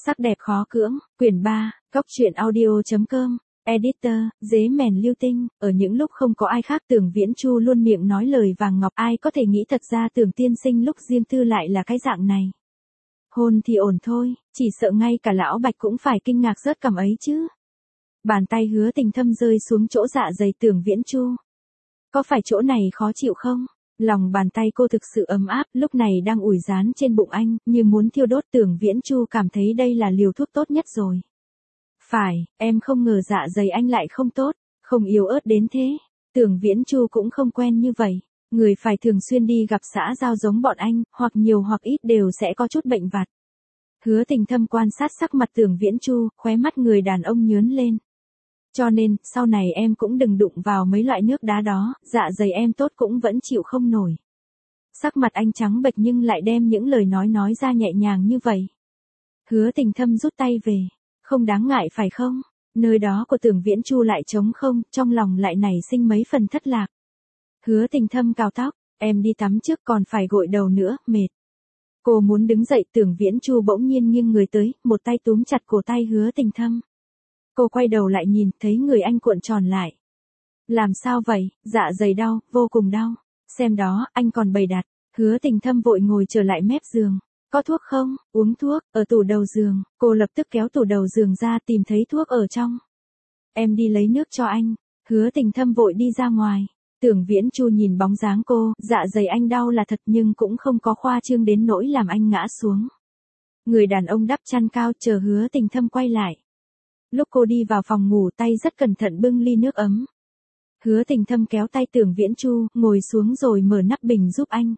Sắc đẹp khó cưỡng, quyển 3, Cóc truyện audio.com, editor, dế mèn lưu tinh, ở những lúc không có ai khác Tưởng Viễn Chu luôn miệng nói lời vàng ngọc, ai có thể nghĩ thật ra Tưởng tiên sinh lúc riêng tư lại là cái dạng này. Hôn thì ổn thôi, chỉ sợ ngay cả lão Bạch cũng phải kinh ngạc rớt cằm ấy chứ. Bàn tay Hứa Tình Thâm rơi xuống chỗ dạ dày Tưởng Viễn Chu. Có phải chỗ này khó chịu không? Lòng bàn tay cô thực sự ấm áp, lúc này đang ủi dán trên bụng anh, như muốn thiêu đốt. Tưởng Viễn Chu cảm thấy đây là liều thuốc tốt nhất rồi. Phải, em không ngờ dạ dày anh lại không tốt, không yếu ớt đến thế. Tưởng Viễn Chu cũng không quen như vậy. Người phải thường xuyên đi gặp xã giao giống bọn anh, hoặc nhiều hoặc ít đều sẽ có chút bệnh vặt. Hứa Tình Thâm quan sát sắc mặt Tưởng Viễn Chu, khóe mắt người đàn ông nhướng lên. Cho nên, sau này em cũng đừng đụng vào mấy loại nước đá đó, dạ dày em tốt cũng vẫn chịu không nổi. Sắc mặt anh trắng bệch nhưng lại đem những lời nói ra nhẹ nhàng như vậy. Hứa Tình Thâm rút tay về. Không đáng ngại phải không? Nơi đó của Tưởng Viễn Chu lại trống không, trong lòng lại nảy sinh mấy phần thất lạc. Hứa Tình Thâm cào tóc, em đi tắm trước còn phải gội đầu nữa, mệt. Cô muốn đứng dậy, Tưởng Viễn Chu bỗng nhiên nghiêng người tới, một tay túm chặt cổ tay Hứa Tình Thâm. Cô quay đầu lại nhìn, thấy người anh cuộn tròn lại. Làm sao vậy? Dạ dày đau, vô cùng đau. Xem đó, anh còn bày đặt. Hứa Tình Thâm vội ngồi trở lại mép giường. Có thuốc không? Uống thuốc, ở tủ đầu giường. Cô lập tức kéo tủ đầu giường ra tìm thấy thuốc ở trong. Em đi lấy nước cho anh. Hứa Tình Thâm vội đi ra ngoài. Tưởng Viễn Chu nhìn bóng dáng cô, dạ dày anh đau là thật nhưng cũng không có khoa trương đến nỗi làm anh ngã xuống. Người đàn ông đắp chăn cao chờ Hứa Tình Thâm quay lại. Lúc cô đi vào phòng ngủ tay rất cẩn thận bưng ly nước ấm. Hứa Tình Thâm kéo tay Tưởng Viễn Chu, ngồi xuống rồi mở nắp bình giúp anh.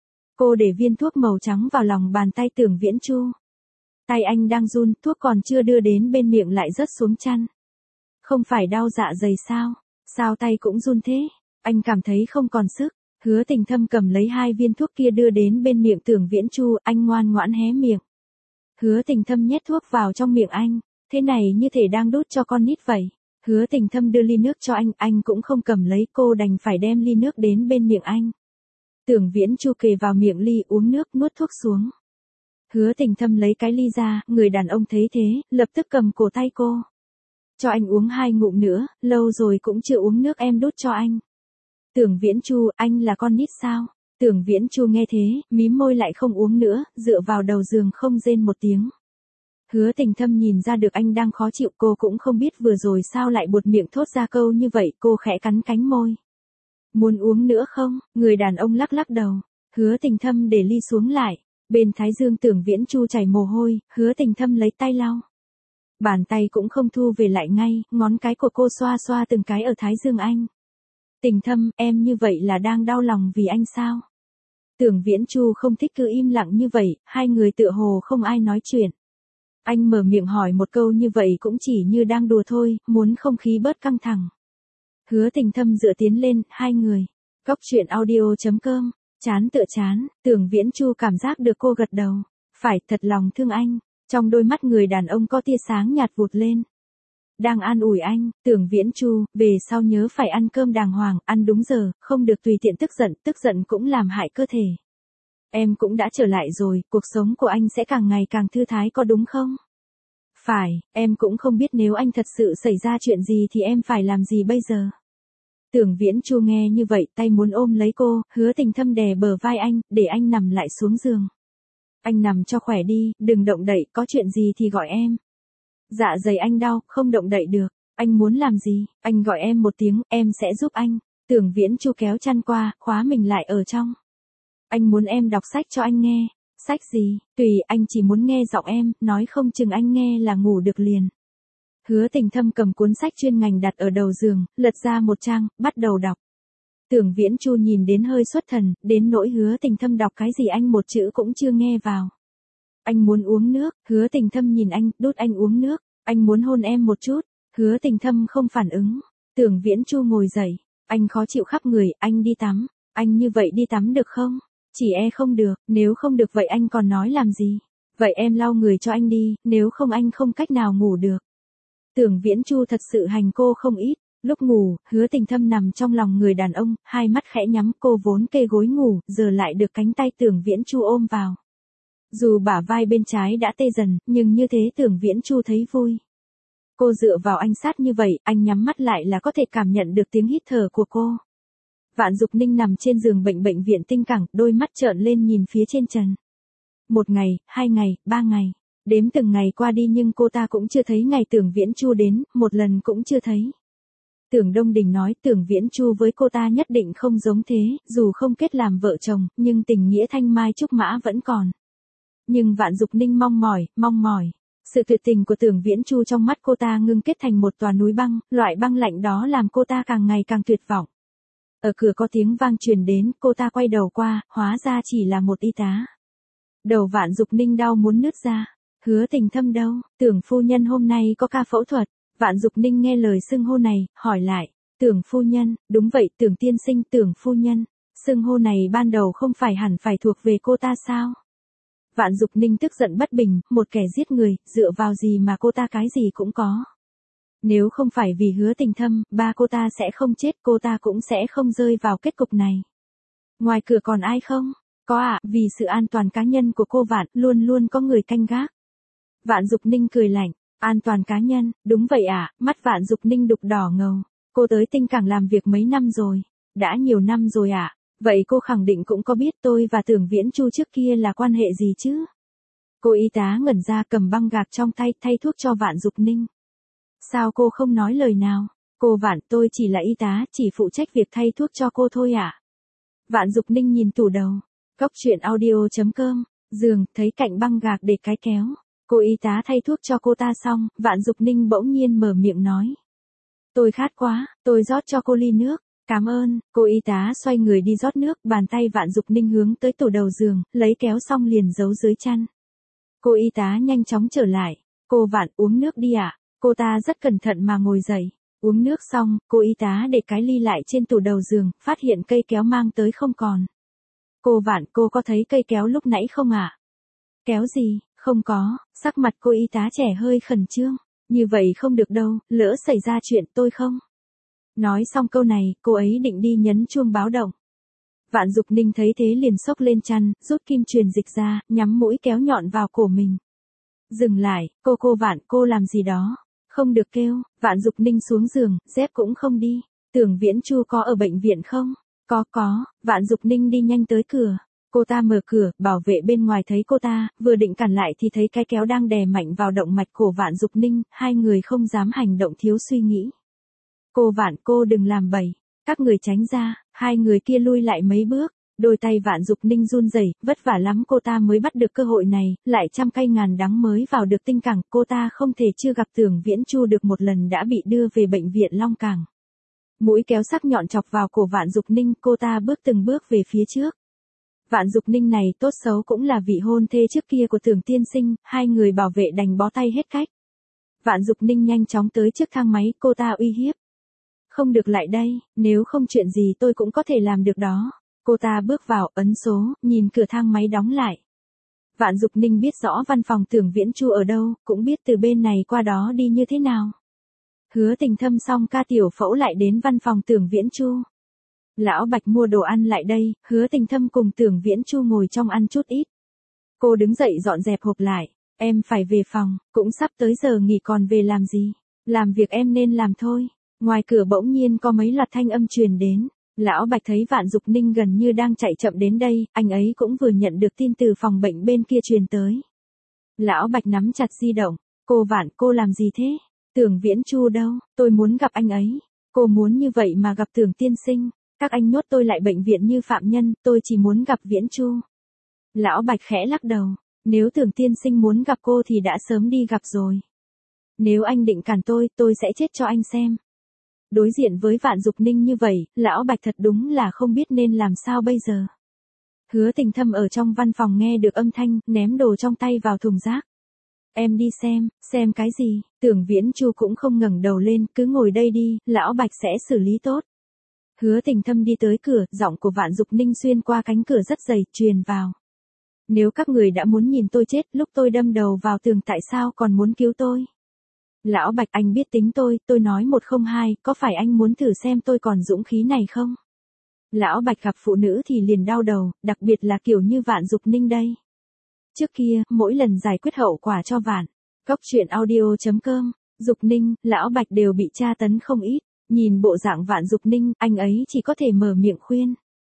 Cô để viên thuốc màu trắng vào lòng bàn tay Tưởng Viễn Chu. Tay anh đang run, thuốc còn chưa đưa đến bên miệng lại rớt xuống chăn. Không phải đau dạ dày sao? Sao tay cũng run thế? Anh cảm thấy không còn sức. Hứa Tình Thâm cầm lấy 2 viên thuốc kia đưa đến bên miệng Tưởng Viễn Chu, anh ngoan ngoãn hé miệng. Hứa Tình Thâm nhét thuốc vào trong miệng anh. Thế này như thể đang đút cho con nít vậy. Hứa Tình Thâm đưa ly nước cho anh cũng không cầm lấy, cô đành phải đem ly nước đến bên miệng anh. Tưởng Viễn Chu kề vào miệng ly uống nước nuốt thuốc xuống. Hứa Tình Thâm lấy cái ly ra, người đàn ông thấy thế, lập tức cầm cổ tay cô. Cho anh uống 2 ngụm nữa, lâu rồi cũng chưa uống nước em đút cho anh. Tưởng Viễn Chu, anh là con nít sao? Tưởng Viễn Chu nghe thế, mím môi lại không uống nữa, dựa vào đầu giường không rên một tiếng. Hứa Tình Thâm nhìn ra được anh đang khó chịu, cô cũng không biết vừa rồi sao lại buột miệng thốt ra câu như vậy, cô khẽ cắn cánh môi. Muốn uống nữa không? Người đàn ông lắc lắc đầu. Hứa Tình Thâm để ly xuống lại. Bên thái dương Tưởng Viễn Chu chảy mồ hôi, Hứa Tình Thâm lấy tay lau. Bàn tay cũng không thu về lại ngay, ngón cái của cô xoa xoa từng cái ở thái dương anh. Tình Thâm, em như vậy là đang đau lòng vì anh sao? Tưởng Viễn Chu không thích cứ im lặng như vậy, hai người tựa hồ không ai nói chuyện. Anh mở miệng hỏi một câu như vậy cũng chỉ như đang đùa thôi, muốn không khí bớt căng thẳng. Hứa Tình Thâm dựa tiến lên, hai người. Cóc truyện audio.com, chán tựa chán, Tưởng Viễn Chu cảm giác được cô gật đầu. Phải, thật lòng thương anh. Trong đôi mắt người đàn ông có tia sáng nhạt vụt lên. Đang an ủi anh, Tưởng Viễn Chu, về sau nhớ phải ăn cơm đàng hoàng, ăn đúng giờ, không được tùy tiện tức giận cũng làm hại cơ thể. Em cũng đã trở lại rồi, cuộc sống của anh sẽ càng ngày càng thư thái có đúng không? Phải, em cũng không biết nếu anh thật sự xảy ra chuyện gì thì em phải làm gì bây giờ. Tưởng Viễn Chu nghe như vậy, tay muốn ôm lấy cô, Hứa Tình Thâm đè bờ vai anh, để anh nằm lại xuống giường. Anh nằm cho khỏe đi, đừng động đậy, có chuyện gì thì gọi em. Dạ dày anh đau, không động đậy được. Anh muốn làm gì? Anh gọi em một tiếng, em sẽ giúp anh. Tưởng Viễn Chu kéo chăn qua, khóa mình lại ở trong. Anh muốn em đọc sách cho anh nghe. Sách gì? Tùy, anh chỉ muốn nghe giọng em, nói không chừng anh nghe là ngủ được liền. Hứa Tình Thâm cầm cuốn sách chuyên ngành đặt ở đầu giường, lật ra một trang, bắt đầu đọc. Tưởng Viễn Chu nhìn đến hơi xuất thần, đến nỗi Hứa Tình Thâm đọc cái gì anh một chữ cũng chưa nghe vào. Anh muốn uống nước, Hứa Tình Thâm nhìn anh, đút anh uống nước. Anh muốn hôn em một chút. Hứa Tình Thâm không phản ứng. Tưởng Viễn Chu ngồi dậy. Anh khó chịu khắp người, anh đi tắm. Anh như vậy đi tắm được không? Chỉ không được, nếu không được vậy anh còn nói làm gì? Vậy em lau người cho anh đi, nếu không anh không cách nào ngủ được. Tưởng Viễn Chu thật sự hành cô không ít. Lúc ngủ, Hứa Tình Thâm nằm trong lòng người đàn ông, hai mắt khẽ nhắm, cô vốn kê gối ngủ, giờ lại được cánh tay Tưởng Viễn Chu ôm vào. Dù bả vai bên trái đã tê dần, nhưng như thế Tưởng Viễn Chu thấy vui. Cô dựa vào anh sát như vậy, anh nhắm mắt lại là có thể cảm nhận được tiếng hít thở của cô. Vạn Dục Ninh nằm trên giường bệnh viện Tinh Cảng, đôi mắt trợn lên nhìn phía trên trần. 1 ngày, 2 ngày, 3 ngày. Đếm từng ngày qua đi nhưng cô ta cũng chưa thấy ngày Tưởng Viễn Chu đến, một lần cũng chưa thấy. Tưởng Đông Đình nói Tưởng Viễn Chu với cô ta nhất định không giống thế, dù không kết làm vợ chồng, nhưng tình nghĩa thanh mai trúc mã vẫn còn. Nhưng Vạn Dục Ninh mong mỏi. Sự tuyệt tình của Tưởng Viễn Chu trong mắt cô ta ngưng kết thành một tòa núi băng, loại băng lạnh đó làm cô ta càng ngày càng tuyệt vọng. Ở cửa có tiếng vang truyền đến, cô ta quay đầu qua, hóa ra chỉ là một y tá. Đầu Vạn Dục Ninh đau muốn nứt ra. Hứa Tình Thâm đâu, Tưởng phu nhân hôm nay có ca phẫu thuật. Vạn Dục Ninh nghe lời xưng hô này, hỏi lại. Tưởng phu nhân, đúng vậy Tưởng tiên sinh, Tưởng phu nhân. Xưng hô này ban đầu không phải hẳn phải thuộc về cô ta sao? Vạn Dục Ninh tức giận bất bình, một kẻ giết người, dựa vào gì mà cô ta cái gì cũng có. Nếu không phải vì Hứa Tình Thâm, ba cô ta sẽ không chết, cô ta cũng sẽ không rơi vào kết cục này. Ngoài cửa còn ai không? Có ạ, vì sự an toàn cá nhân của cô Vạn, luôn luôn có người canh gác. Vạn Dục Ninh cười lạnh, an toàn cá nhân, đúng vậy ạ, mắt Vạn Dục Ninh đục đỏ ngầu. Cô tới Tinh Cảng làm việc mấy năm rồi? Đã nhiều năm rồi ạ. Vậy cô khẳng định cũng có biết tôi và Tưởng Viễn Chu trước kia là quan hệ gì chứ? Cô y tá ngẩn ra cầm băng gạc trong tay thay thuốc cho Vạn Dục Ninh. Sao cô không nói lời nào? Cô Vạn, tôi chỉ là y tá, chỉ phụ trách việc thay thuốc cho cô thôi ạ. Vạn Dục Ninh nhìn tủ đầu. Góc truyện audio.com, giường, thấy cạnh băng gạc để cái kéo. Cô y tá thay thuốc cho cô ta xong, Vạn Dục Ninh bỗng nhiên mở miệng nói. Tôi khát quá, tôi rót cho cô ly nước. Cảm ơn, cô y tá xoay người đi rót nước, bàn tay Vạn Dục Ninh hướng tới tủ đầu giường, lấy kéo xong liền giấu dưới chăn. Cô y tá nhanh chóng trở lại. Cô Vạn uống nước đi ạ. Cô ta rất cẩn thận mà ngồi dậy. Uống nước xong, cô y tá để cái ly lại trên tủ đầu giường, phát hiện cây kéo mang tới không còn. Cô Vạn, cô có thấy cây kéo lúc nãy không ạ? Kéo gì? Không có, sắc mặt cô y tá trẻ hơi khẩn trương. Như vậy không được đâu, lỡ xảy ra chuyện tôi không? Nói xong câu này, cô ấy định đi nhấn chuông báo động. Vạn Dục Ninh thấy thế liền xốc lên chăn, rút kim truyền dịch ra, nhắm mũi kéo nhọn vào cổ mình. Dừng lại, cô Vạn, cô làm gì đó? Không được kêu. Vạn Dục Ninh xuống giường, dép cũng không đi. Tưởng Viễn Chu có ở bệnh viện không? Có. Vạn Dục Ninh đi nhanh tới cửa. Cô ta mở cửa, bảo vệ bên ngoài thấy cô ta, vừa định cản lại thì thấy cái kéo đang đè mạnh vào động mạch cổ Vạn Dục Ninh, hai người không dám hành động thiếu suy nghĩ. Cô Vạn, cô đừng làm bậy. Các người tránh ra, hai người kia lui lại mấy bước. Đôi tay Vạn Dục Ninh run rẩy, vất vả lắm cô ta mới bắt được cơ hội này, lại trăm cây ngàn đắng mới vào được Tinh Cảng, cô ta không thể chưa gặp Tưởng Viễn Chu được một lần đã bị đưa về bệnh viện Long Cảng. Mũi kéo sắc nhọn chọc vào cổ Vạn Dục Ninh, cô ta bước từng bước về phía trước. Vạn Dục Ninh này tốt xấu cũng là vị hôn thê trước kia của Tưởng tiên sinh, hai người bảo vệ đành bó tay hết cách. Vạn Dục Ninh nhanh chóng tới trước thang máy, cô ta uy hiếp. Không được lại đây, nếu không chuyện gì tôi cũng có thể làm được đó. Cô ta bước vào, ấn số, nhìn cửa thang máy đóng lại. Vạn Dục Ninh biết rõ văn phòng Tưởng Viễn Chu ở đâu, cũng biết từ bên này qua đó đi như thế nào. Hứa Tình Thâm xong ca tiểu phẫu lại đến văn phòng Tưởng Viễn Chu. Lão Bạch mua đồ ăn lại đây, Hứa Tình Thâm cùng Tưởng Viễn Chu ngồi trong ăn chút ít. Cô đứng dậy dọn dẹp hộp lại. Em phải về phòng, cũng sắp tới giờ nghỉ còn về làm gì? Làm việc em nên làm thôi. Ngoài cửa bỗng nhiên có mấy loạt thanh âm truyền đến. Lão Bạch thấy Vạn Dục Ninh gần như đang chạy chậm đến đây, anh ấy cũng vừa nhận được tin từ phòng bệnh bên kia truyền tới. Lão Bạch nắm chặt di động. Cô Vạn, cô làm gì thế? Tưởng Viễn Chu đâu? Tôi muốn gặp anh ấy. Cô muốn như vậy mà gặp Tưởng tiên sinh. Các anh nhốt tôi lại bệnh viện như phạm nhân, tôi chỉ muốn gặp Viễn Chu. Lão Bạch khẽ lắc đầu. Nếu Tưởng tiên sinh muốn gặp cô thì đã sớm đi gặp rồi. Nếu anh định cản tôi sẽ chết cho anh xem. Đối diện với Vạn Dục Ninh như vậy, Lão Bạch thật đúng là không biết nên làm sao bây giờ. Hứa Tình Thâm ở trong văn phòng nghe được âm thanh, ném đồ trong tay vào thùng rác. Em đi xem cái gì? Tưởng Viễn Chu cũng không ngẩng đầu lên, cứ ngồi đây đi, Lão Bạch sẽ xử lý tốt. Hứa Tình Thâm đi tới cửa, giọng của Vạn Dục Ninh xuyên qua cánh cửa rất dày, truyền vào. Nếu các người đã muốn nhìn tôi chết, lúc tôi đâm đầu vào tường tại sao còn muốn cứu tôi? Lão Bạch, anh biết tính tôi nói 102, có phải anh muốn thử xem tôi còn dũng khí này không? Lão Bạch gặp phụ nữ thì liền đau đầu, đặc biệt là kiểu như Vạn Dục Ninh đây. Trước kia, mỗi lần giải quyết hậu quả cho Vạn, Cóc truyện audio.com, Dục Ninh, Lão Bạch đều bị tra tấn không ít. Nhìn bộ dạng Vạn Dục Ninh, anh ấy chỉ có thể mở miệng khuyên.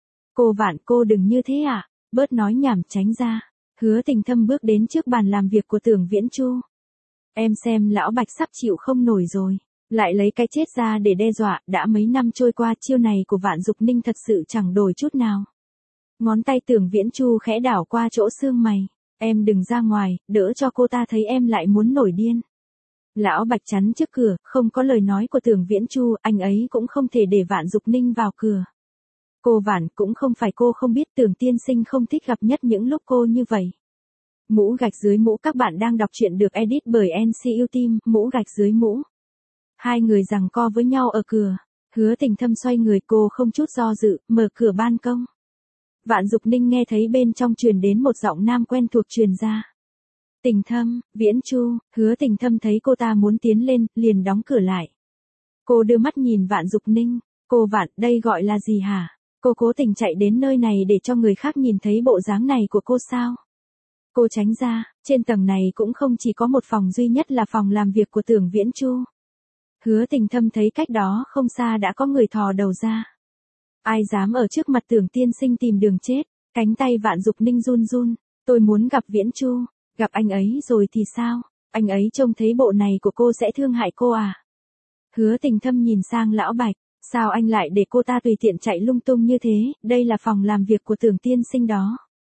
Cô Vạn, cô đừng như thế à, bớt nói nhảm, tránh ra. Hứa Tình Thâm bước đến trước bàn làm việc của Tưởng Viễn Chu. Em xem Lão Bạch sắp chịu không nổi rồi. Lại lấy cái chết ra để đe dọa, đã mấy năm trôi qua chiêu này của Vạn Dục Ninh thật sự chẳng đổi chút nào. Ngón tay Tưởng Viễn Chu khẽ đảo qua chỗ xương mày. Em đừng ra ngoài, đỡ cho cô ta thấy em lại muốn nổi điên. Lão Bạch chắn trước cửa, không có lời nói của Tưởng Viễn Chu, anh ấy cũng không thể để Vạn Dục Ninh vào cửa. Cô Vạn, cũng không phải cô không biết Tưởng tiên sinh không thích gặp nhất những lúc cô như vậy. Mũ gạch dưới mũ, các bạn đang đọc truyện được edit bởi NCU Team, mũ gạch dưới mũ. Hai người giằng co với nhau ở cửa. Hứa Tình Thâm xoay người, cô không chút do dự, mở cửa ban công. Vạn Dục Ninh nghe thấy bên trong truyền đến một giọng nam quen thuộc truyền ra. Tình Thâm, Viễn Chu. Hứa Tình Thâm thấy cô ta muốn tiến lên, liền đóng cửa lại. Cô đưa mắt nhìn Vạn Dục Ninh. Cô Vạn, đây gọi là gì hả? Cô cố tình chạy đến nơi này để cho người khác nhìn thấy bộ dáng này của cô sao? Cô tránh ra, trên tầng này cũng không chỉ có một phòng duy nhất là phòng làm việc của Tưởng Viễn Chu. Hứa Tình Thâm thấy cách đó không xa đã có người thò đầu ra. Ai dám ở trước mặt Tưởng tiên sinh tìm đường chết? Cánh tay Vạn Dục Ninh run run. Tôi muốn gặp Viễn Chu. Gặp anh ấy rồi thì sao? Anh ấy trông thấy bộ này của cô sẽ thương hại cô à? Hứa Tình Thâm nhìn sang Lão Bạch. Sao anh lại để cô ta tùy tiện chạy lung tung như thế? Đây là phòng làm việc của Tưởng tiên sinh đó.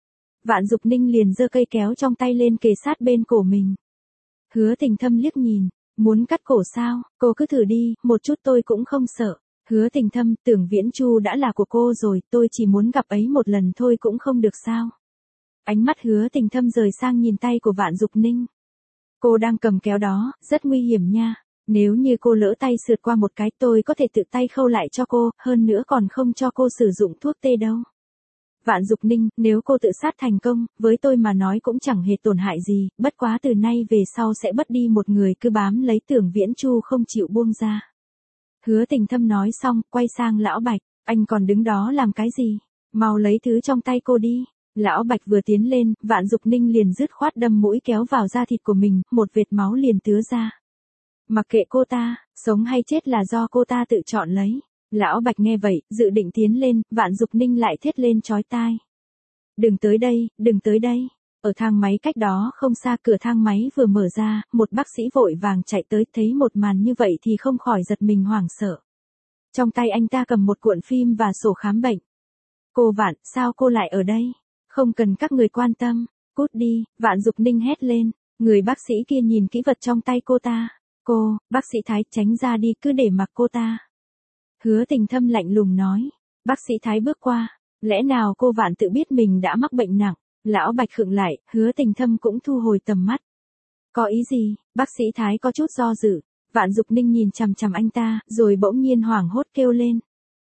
Vạn Dục Ninh liền giơ cây kéo trong tay lên kề sát bên cổ mình. Hứa Tình Thâm liếc nhìn. Muốn cắt cổ sao? Cô cứ thử đi, một chút tôi cũng không sợ. Hứa Tình Thâm, Tưởng Viễn Chu đã là của cô rồi, tôi chỉ muốn gặp ấy một lần thôi cũng không được sao? Ánh mắt Hứa Tình Thâm rời sang nhìn tay của Vạn Dục Ninh. Cô đang cầm kéo đó, rất nguy hiểm nha. Nếu như cô lỡ tay sượt qua một cái, tôi có thể tự tay khâu lại cho cô, hơn nữa còn không cho cô sử dụng thuốc tê đâu. Vạn Dục Ninh, nếu cô tự sát thành công, với tôi mà nói cũng chẳng hề tổn hại gì, bất quá từ nay về sau sẽ mất đi một người cứ bám lấy Tưởng Viễn Chu không chịu buông ra. Hứa Tình Thâm nói xong, quay sang Lão Bạch, anh còn đứng đó làm cái gì? Mau lấy thứ trong tay cô đi. Lão Bạch vừa tiến lên, Vạn Dục Ninh liền dứt khoát đâm mũi kéo vào da thịt của mình, một vệt máu liền tứa ra. Mặc kệ cô ta, sống hay chết là do cô ta tự chọn lấy. Lão Bạch nghe vậy, dự định tiến lên, Vạn Dục Ninh lại thét lên chói tai. Đừng tới đây, đừng tới đây. Ở thang máy cách đó không xa, cửa thang máy vừa mở ra, một bác sĩ vội vàng chạy tới, thấy một màn như vậy thì không khỏi giật mình hoảng sợ. Trong tay anh ta cầm một cuộn phim và sổ khám bệnh. Cô Vạn, sao cô lại ở đây? Không cần các người quan tâm, cút đi, Vạn Dục Ninh hét lên. Người bác sĩ kia nhìn kỹ vật trong tay cô ta. Cô, bác sĩ Thái, tránh ra đi, cứ để mặc cô ta. Hứa Tình Thâm lạnh lùng nói. Bác sĩ Thái bước qua. Lẽ nào cô Vạn tự biết mình đã mắc bệnh nặng? Lão Bạch khựng lại, Hứa Tình Thâm cũng thu hồi tầm mắt. Có ý gì? Bác sĩ Thái có chút do dự. Vạn Dục Ninh nhìn chằm chằm anh ta, rồi bỗng nhiên hoảng hốt kêu lên.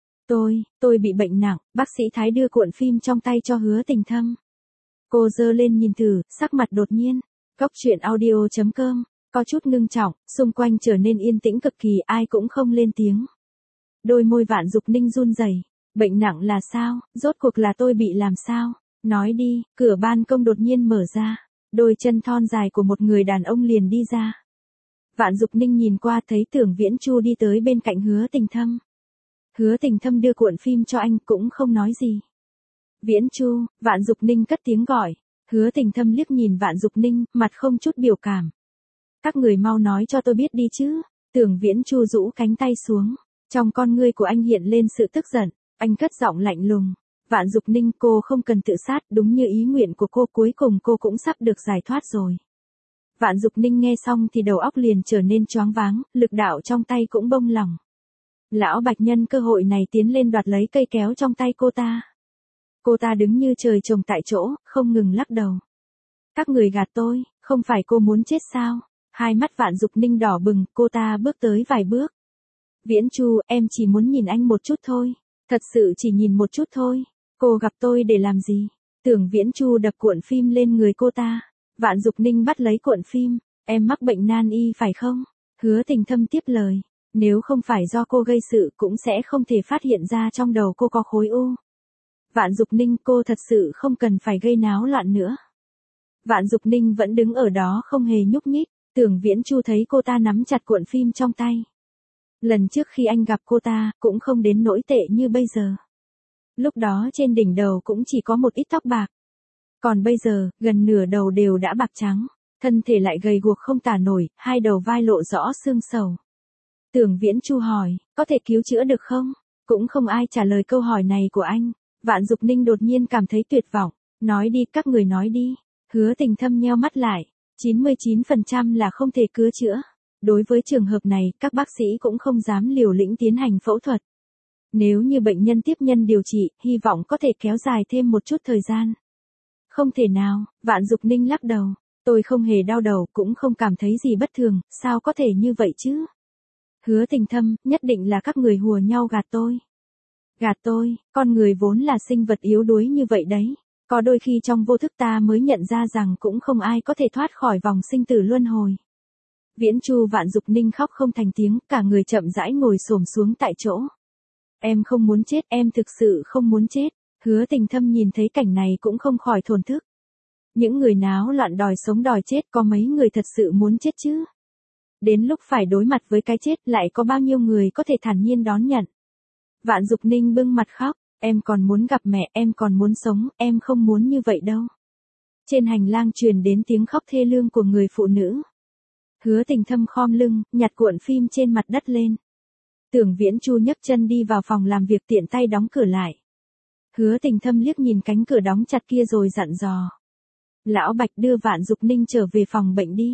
Tôi bị bệnh nặng. Bác sĩ Thái đưa cuộn phim trong tay cho Hứa Tình Thâm. Cô giơ lên nhìn thử, sắc mặt đột nhiên. Cóc truyện audio.com, có chút ngưng trọng, xung quanh trở nên yên tĩnh cực kỳ, ai cũng không lên tiếng. Đôi môi Vạn Dục Ninh run rẩy. Bệnh nặng là sao? Rốt cuộc là tôi bị làm sao? Nói đi. Cửa ban công đột nhiên mở ra. Đôi chân thon dài của một người đàn ông liền đi ra. Vạn Dục Ninh nhìn qua thấy Tưởng Viễn Chu đi tới bên cạnh Hứa Tình Thâm. Hứa Tình Thâm đưa cuộn phim cho anh cũng không nói gì. Viễn Chu, Vạn Dục Ninh cất tiếng gọi. Hứa Tình Thâm liếc nhìn Vạn Dục Ninh, mặt không chút biểu cảm. Các người mau nói cho tôi biết đi chứ. Tưởng Viễn Chu rũ cánh tay xuống. Trong con ngươi của anh hiện lên sự tức giận. Anh cất giọng lạnh lùng. Vạn Dục Ninh, cô không cần tự sát, đúng như ý nguyện của cô, cuối cùng cô cũng sắp được giải thoát rồi. Vạn Dục Ninh nghe xong thì đầu óc liền trở nên choáng váng, lực đạo trong tay cũng bông lỏng. Lão Bạch nhân cơ hội này tiến lên đoạt lấy cây kéo trong tay cô ta. Cô ta đứng như trời trồng tại chỗ, không ngừng lắc đầu. Các người gạt tôi, không phải cô muốn chết sao? Hai mắt Vạn Dục Ninh đỏ bừng, cô ta bước tới vài bước. Viễn Chu, em chỉ muốn nhìn anh một chút thôi. Thật sự chỉ nhìn một chút thôi. Cô gặp tôi để làm gì? Tưởng Viễn Chu đập cuộn phim lên người cô ta. Vạn Dục Ninh bắt lấy cuộn phim. Em mắc bệnh nan y phải không? Hứa Tình Thâm tiếp lời. Nếu không phải do cô gây sự cũng sẽ không thể phát hiện ra trong đầu cô có khối u. Vạn Dục Ninh, cô thật sự không cần phải gây náo loạn nữa. Vạn Dục Ninh vẫn đứng ở đó không hề nhúc nhích, Tưởng Viễn Chu thấy cô ta nắm chặt cuộn phim trong tay. Lần trước khi anh gặp cô ta, cũng không đến nỗi tệ như bây giờ. Lúc đó trên đỉnh đầu cũng chỉ có một ít tóc bạc. Còn bây giờ, gần nửa đầu đều đã bạc trắng, thân thể lại gầy guộc không tả nổi, hai đầu vai lộ rõ xương sầu. Tưởng Viễn Chu hỏi, có thể cứu chữa được không? Cũng không ai trả lời câu hỏi này của anh. Vạn Dục Ninh đột nhiên cảm thấy tuyệt vọng. Nói đi, các người nói đi. Hứa Tình Thâm nheo mắt lại. 99% là không thể cứu chữa. Đối với trường hợp này, các bác sĩ cũng không dám liều lĩnh tiến hành phẫu thuật. Nếu như bệnh nhân tiếp nhân điều trị, hy vọng có thể kéo dài thêm một chút thời gian. Không thể nào, Vạn Dục Ninh lắc đầu. Tôi không hề đau đầu, cũng không cảm thấy gì bất thường, sao có thể như vậy chứ? Hứa Tình Thâm, nhất định là các người hùa nhau gạt tôi. Gạt tôi, con người vốn là sinh vật yếu đuối như vậy đấy. Có đôi khi trong vô thức ta mới nhận ra rằng cũng không ai có thể thoát khỏi vòng sinh tử luân hồi. Viễn Chu. Vạn Dục Ninh khóc không thành tiếng, cả người chậm rãi ngồi xổm xuống tại chỗ. Em không muốn chết, em thực sự không muốn chết. Hứa Tình Thâm nhìn thấy cảnh này cũng không khỏi thổn thức. Những người náo loạn đòi sống đòi chết, có mấy người thật sự muốn chết chứ? Đến lúc phải đối mặt với cái chết, lại có bao nhiêu người có thể thản nhiên đón nhận? Vạn Dục Ninh bưng mặt khóc, em còn muốn gặp mẹ, em còn muốn sống, em không muốn như vậy đâu. Trên hành lang truyền đến tiếng khóc thê lương của người phụ nữ. Hứa Tình Thâm khom lưng, nhặt cuộn phim trên mặt đất lên. Tưởng Viễn Chu nhấc chân đi vào phòng làm việc, tiện tay đóng cửa lại. Hứa Tình Thâm liếc nhìn cánh cửa đóng chặt kia rồi dặn dò. Lão Bạch, đưa Vạn Dục Ninh trở về phòng bệnh đi.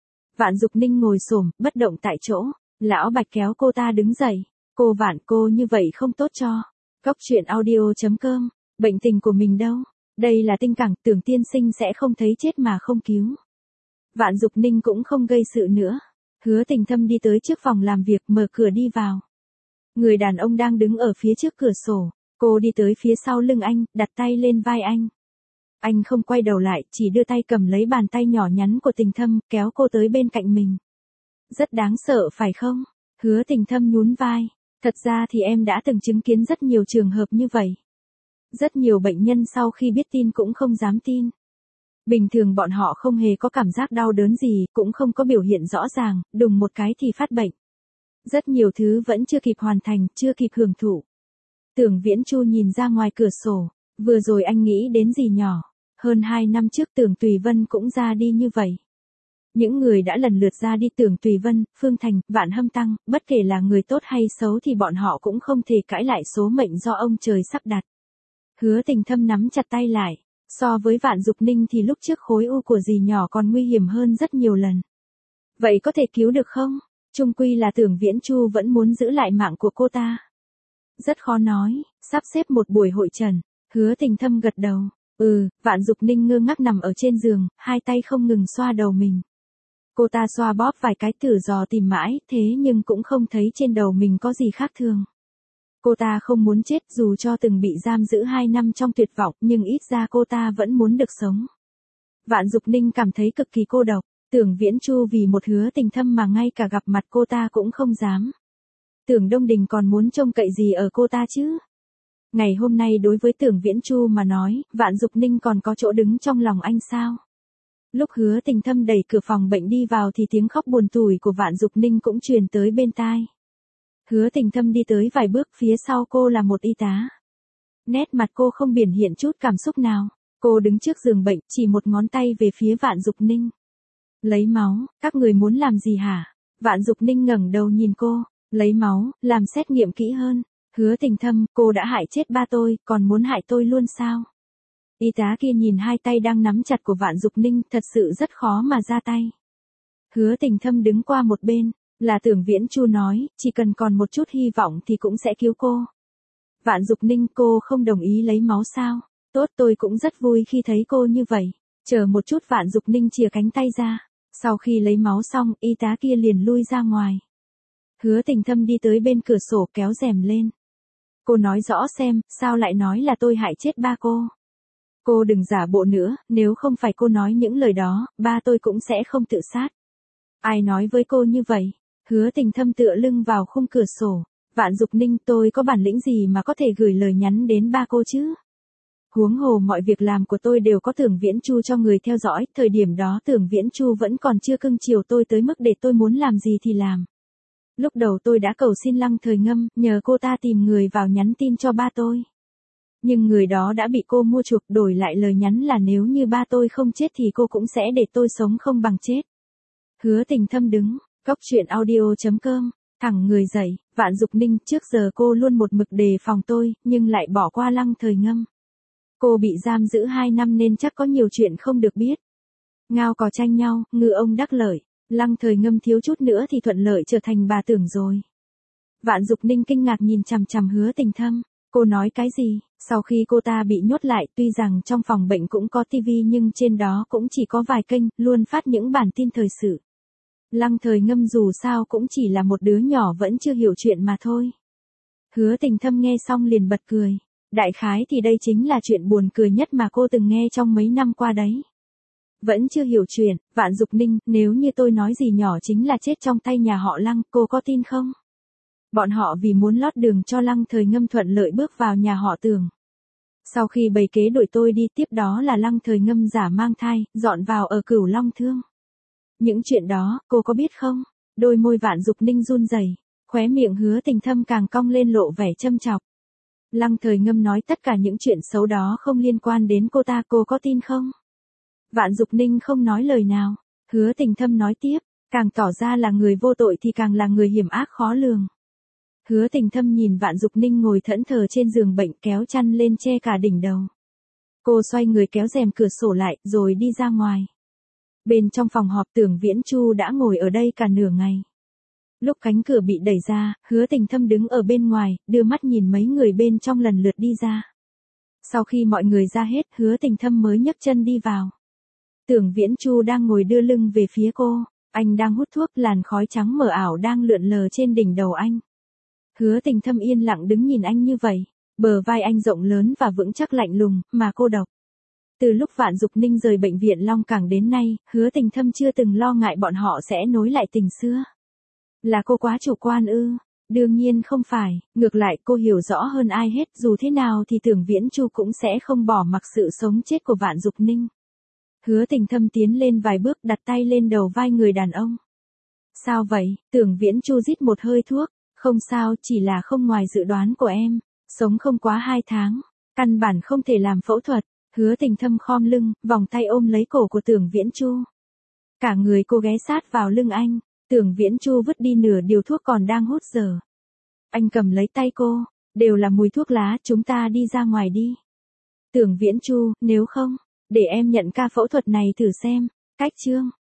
Vạn Dục Ninh ngồi xổm, bất động tại chỗ. Lão Bạch kéo cô ta đứng dậy. Cô Vạn, cô như vậy không tốt cho. Cóc truyện audio.com. Bệnh tình của mình đâu? Đây là Tinh Cảng, Tưởng tiên sinh sẽ không thấy chết mà không cứu. Vạn Dục Ninh cũng không gây sự nữa. Hứa Tình Thâm đi tới trước phòng làm việc, mở cửa đi vào. Người đàn ông đang đứng ở phía trước cửa sổ. Cô đi tới phía sau lưng anh, đặt tay lên vai anh. Anh không quay đầu lại, chỉ đưa tay cầm lấy bàn tay nhỏ nhắn của Tình Thâm, kéo cô tới bên cạnh mình. Rất đáng sợ phải không? Hứa Tình Thâm nhún vai. Thật ra thì em đã từng chứng kiến rất nhiều trường hợp như vậy. Rất nhiều bệnh nhân sau khi biết tin cũng không dám tin. Bình thường bọn họ không hề có cảm giác đau đớn gì, cũng không có biểu hiện rõ ràng, đùng một cái thì phát bệnh. Rất nhiều thứ vẫn chưa kịp hoàn thành, chưa kịp hưởng thụ. Tưởng Viễn Chu nhìn ra ngoài cửa sổ, vừa rồi anh nghĩ đến gì nhỏ. Hơn 2 năm trước Tưởng Tùy Vân cũng ra đi như vậy. Những người đã lần lượt ra đi, Tưởng Tùy Vân, Phương Thành, Vạn Hâm Tăng, bất kể là người tốt hay xấu thì bọn họ cũng không thể cãi lại số mệnh do ông trời sắp đặt. Hứa Tình Thâm nắm chặt tay lại. So với Vạn Dục Ninh thì lúc trước khối u của dì nhỏ còn nguy hiểm hơn rất nhiều lần. Vậy có thể cứu được không? Chung quy là Tưởng Viễn Chu vẫn muốn giữ lại mạng của cô ta. Rất khó nói, sắp xếp một buổi hội trần. Hứa Tình Thâm gật đầu. Vạn Dục Ninh ngơ ngác nằm ở trên giường, hai tay không ngừng xoa đầu mình. Cô ta xoa bóp vài cái thử dò tìm mãi, thế nhưng cũng không thấy trên đầu mình có gì khác thường. Cô ta không muốn chết, dù cho từng bị giam giữ 2 năm trong tuyệt vọng, nhưng ít ra cô ta vẫn muốn được sống. Vạn Dục Ninh cảm thấy cực kỳ cô độc. Tưởng Viễn Chu vì một Hứa Tình Thâm mà ngay cả gặp mặt cô ta cũng không dám. Tưởng Đông Đình còn muốn trông cậy gì ở cô ta chứ? Ngày hôm nay đối với Tưởng Viễn Chu mà nói, Vạn Dục Ninh còn có chỗ đứng trong lòng anh sao? Lúc Hứa Tình Thâm đẩy cửa phòng bệnh đi vào thì tiếng khóc buồn tủi của Vạn Dục Ninh cũng truyền tới bên tai. Hứa Tình Thâm đi tới vài bước, phía sau cô là một y tá. Nét mặt cô không biểu hiện chút cảm xúc nào. Cô đứng trước giường bệnh, chỉ một ngón tay về phía Vạn Dục Ninh. Lấy máu, các người muốn làm gì hả? Vạn Dục Ninh ngẩng đầu nhìn cô. Lấy máu, làm xét nghiệm kỹ hơn. Hứa Tình Thâm, cô đã hại chết ba tôi, còn muốn hại tôi luôn sao? Y tá kia nhìn hai tay đang nắm chặt của Vạn Dục Ninh, thật sự rất khó mà ra tay. Hứa Tình Thâm đứng qua một bên, là Tưởng Viễn Chu nói, chỉ cần còn một chút hy vọng thì cũng sẽ cứu cô. Vạn Dục Ninh, cô không đồng ý lấy máu sao? Tốt, tôi cũng rất vui khi thấy cô như vậy. Chờ một chút. Vạn Dục Ninh chìa cánh tay ra. Sau khi lấy máu xong, y tá kia liền lui ra ngoài. Hứa Tình Thâm đi tới bên cửa sổ kéo rèm lên. Cô nói rõ xem, sao lại nói là tôi hại chết ba cô? Cô đừng giả bộ nữa, nếu không phải cô nói những lời đó, ba tôi cũng sẽ không tự sát. Ai nói với cô như vậy? Hứa Tình Thâm tựa lưng vào khung cửa sổ. Vạn Dục Ninh, tôi có bản lĩnh gì mà có thể gửi lời nhắn đến ba cô chứ? Huống hồ mọi việc làm của tôi đều có Tưởng Viễn Chu cho người theo dõi, thời điểm đó Tưởng Viễn Chu vẫn còn chưa cưng chiều tôi tới mức để tôi muốn làm gì thì làm. Lúc đầu tôi đã cầu xin Lăng Thời Ngâm, nhờ cô ta tìm người vào nhắn tin cho ba tôi. Nhưng người đó đã bị cô mua chuộc, đổi lại lời nhắn là nếu như ba tôi không chết thì cô cũng sẽ để tôi sống không bằng chết. Hứa Tình Thâm đứng, góc truyện audio.com, thẳng người dậy, Vạn Dục Ninh, trước giờ cô luôn một mực đề phòng tôi, nhưng lại bỏ qua Lăng Thời Ngâm. Cô bị giam giữ 2 năm nên chắc có nhiều chuyện không được biết. Ngao cò tranh nhau, ngư ông đắc lợi, Lăng Thời Ngâm thiếu chút nữa thì thuận lợi trở thành bà tưởng rồi. Vạn Dục Ninh kinh ngạc nhìn chằm chằm Hứa Tình Thâm, cô nói cái gì? Sau khi cô ta bị nhốt lại, tuy rằng trong phòng bệnh cũng có tivi nhưng trên đó cũng chỉ có vài kênh, luôn phát những bản tin thời sự. Lăng Thời Ngâm dù sao cũng chỉ là một đứa nhỏ vẫn chưa hiểu chuyện mà thôi. Hứa Tình Thâm nghe xong liền bật cười. Đại khái thì đây chính là chuyện buồn cười nhất mà cô từng nghe trong mấy năm qua đấy. Vẫn chưa hiểu chuyện, Vạn Dục Ninh, nếu như tôi nói gì nhỏ chính là chết trong tay nhà họ Lăng, cô có tin không? Bọn họ vì muốn lót đường cho Lăng Thời Ngâm thuận lợi bước vào nhà họ Tưởng. Sau khi bày kế đuổi tôi đi, tiếp đó là Lăng Thời Ngâm giả mang thai, dọn vào ở Cửu Long Thương. Những chuyện đó, cô có biết không? Đôi môi Vạn Dục Ninh run rẩy, khóe miệng Hứa Tình Thâm càng cong lên lộ vẻ châm chọc. Lăng Thời Ngâm nói tất cả những chuyện xấu đó không liên quan đến cô ta, cô có tin không? Vạn Dục Ninh không nói lời nào. Hứa Tình Thâm nói tiếp, càng tỏ ra là người vô tội thì càng là người hiểm ác khó lường. Hứa Tình Thâm nhìn Vạn Dục Ninh ngồi thẫn thờ trên giường bệnh, kéo chăn lên che cả đỉnh đầu. Cô xoay người kéo rèm cửa sổ lại, rồi đi ra ngoài. Bên trong phòng họp, Tưởng Viễn Chu đã ngồi ở đây cả nửa ngày. Lúc cánh cửa bị đẩy ra, Hứa Tình Thâm đứng ở bên ngoài, đưa mắt nhìn mấy người bên trong lần lượt đi ra. Sau khi mọi người ra hết, Hứa Tình Thâm mới nhấc chân đi vào. Tưởng Viễn Chu đang ngồi đưa lưng về phía cô, anh đang hút thuốc, làn khói trắng mờ ảo đang lượn lờ trên đỉnh đầu anh. Hứa Tình Thâm yên lặng đứng nhìn anh như vậy, bờ vai anh rộng lớn và vững chắc lạnh lùng, mà cô độc. Từ lúc Vạn Dục Ninh rời bệnh viện Long Cảng đến nay, Hứa Tình Thâm chưa từng lo ngại bọn họ sẽ nối lại tình xưa. Là cô quá chủ quan ư? Đương nhiên không phải, ngược lại cô hiểu rõ hơn ai hết, dù thế nào thì Tưởng Viễn Chu cũng sẽ không bỏ mặc sự sống chết của Vạn Dục Ninh. Hứa Tình Thâm tiến lên vài bước, đặt tay lên đầu vai người đàn ông. Sao vậy? Tưởng Viễn Chu rít một hơi thuốc. Không sao, chỉ là không ngoài dự đoán của em. Sống không quá 2 tháng. Căn bản không thể làm phẫu thuật. Hứa Tình Thâm khom lưng, vòng tay ôm lấy cổ của Tưởng Viễn Chu. Cả người cô ghé sát vào lưng anh. Tưởng Viễn Chu vứt đi nửa điều thuốc còn đang hút dở. Anh cầm lấy tay cô. Đều là mùi thuốc lá, chúng ta đi ra ngoài đi. Tưởng Viễn Chu, nếu không, để em nhận ca phẫu thuật này thử xem. Cách chương.